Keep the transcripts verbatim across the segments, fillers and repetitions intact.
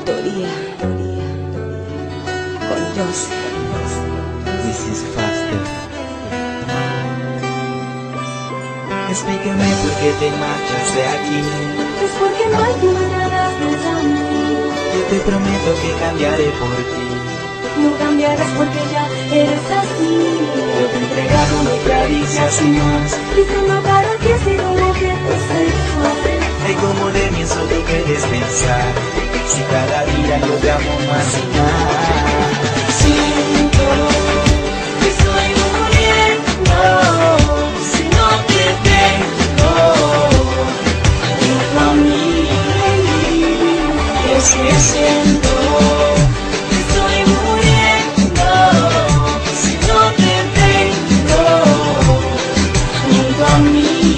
Factoría con Jose. This is faster. Explíqueme por qué te marchas de aquí. Es porque no hay llamadas de mí. Yo te prometo que cambiaré por ti. No cambiarás porque ya eres así. Yo te he entregado mi caricia sin más. Diciendo para ti he sido un objeto sexual. Ay, como de mí eso tú puedes pensar. Si cada día yo te amo más y más. Siento que estoy muriendo si no te tengo junto a mí. Es que siento que estoy muriendo si no te tengo junto a mí.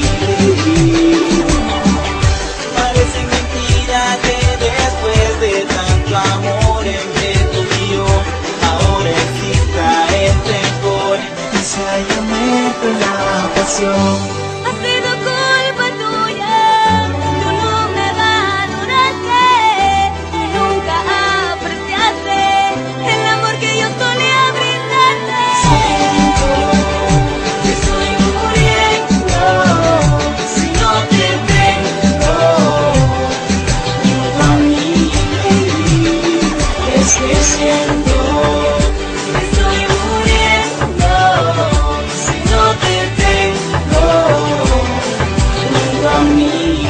Parece mentira que después de tanto amor entre tú y yo, ahora exista el rencor y se haya muerto la pasión. Ha sido culpa tuya, tú no me valoraste, nunca apreciaste el amor que yo solía brindarte. Siento que estoy muriendo si no te tengo junto a mí. Es que siento que estoy muriendo si no te tengo junto a mí.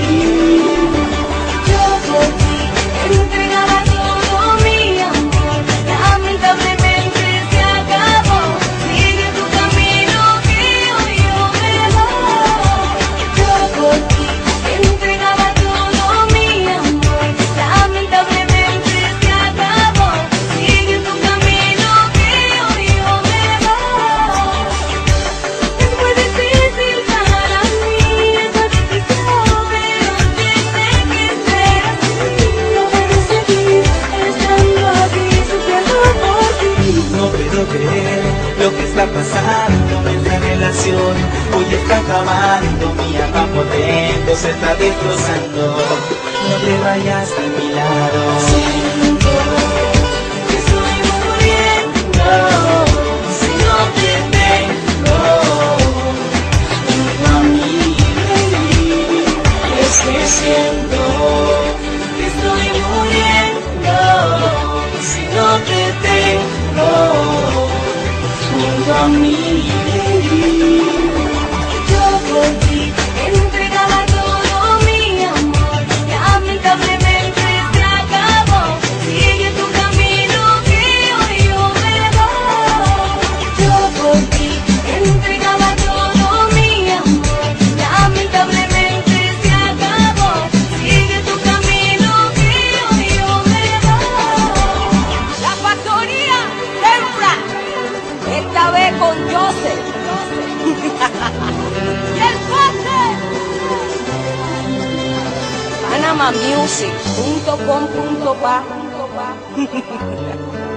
Yo por ti entregaba todo mi amor, lamentablemente se acabó. Sigue tu camino que hoy yo me voy. Yo por ti entregaba todo mi amor, lamentablemente se acabó. Sigue tu camino que hoy yo me voy. Es muy difícil para mí, es muy difícil, pero tiene que ser así. No puedo seguir estando aquí sufriendo por ti. No puedo creer lo que está pasando, nuestra relación hoy está acabando, mi alma potente se está destrozando. No te vayas de mi lado. Siento que estoy muriendo si no te tengo junto a mí. Es que siento que estoy muriendo si no te tengo junto a mí. Yo por ti entregaba todo mi amor, lamentablemente se acabó. Sigue tu camino que hoy yo me voy. Yo por ti entregaba todo mi amor, lamentablemente se acabó. Sigue tu camino que hoy yo me voy. La Factoría Tempra, esta vez con Jose. Y el pase. panama music punto com punto pa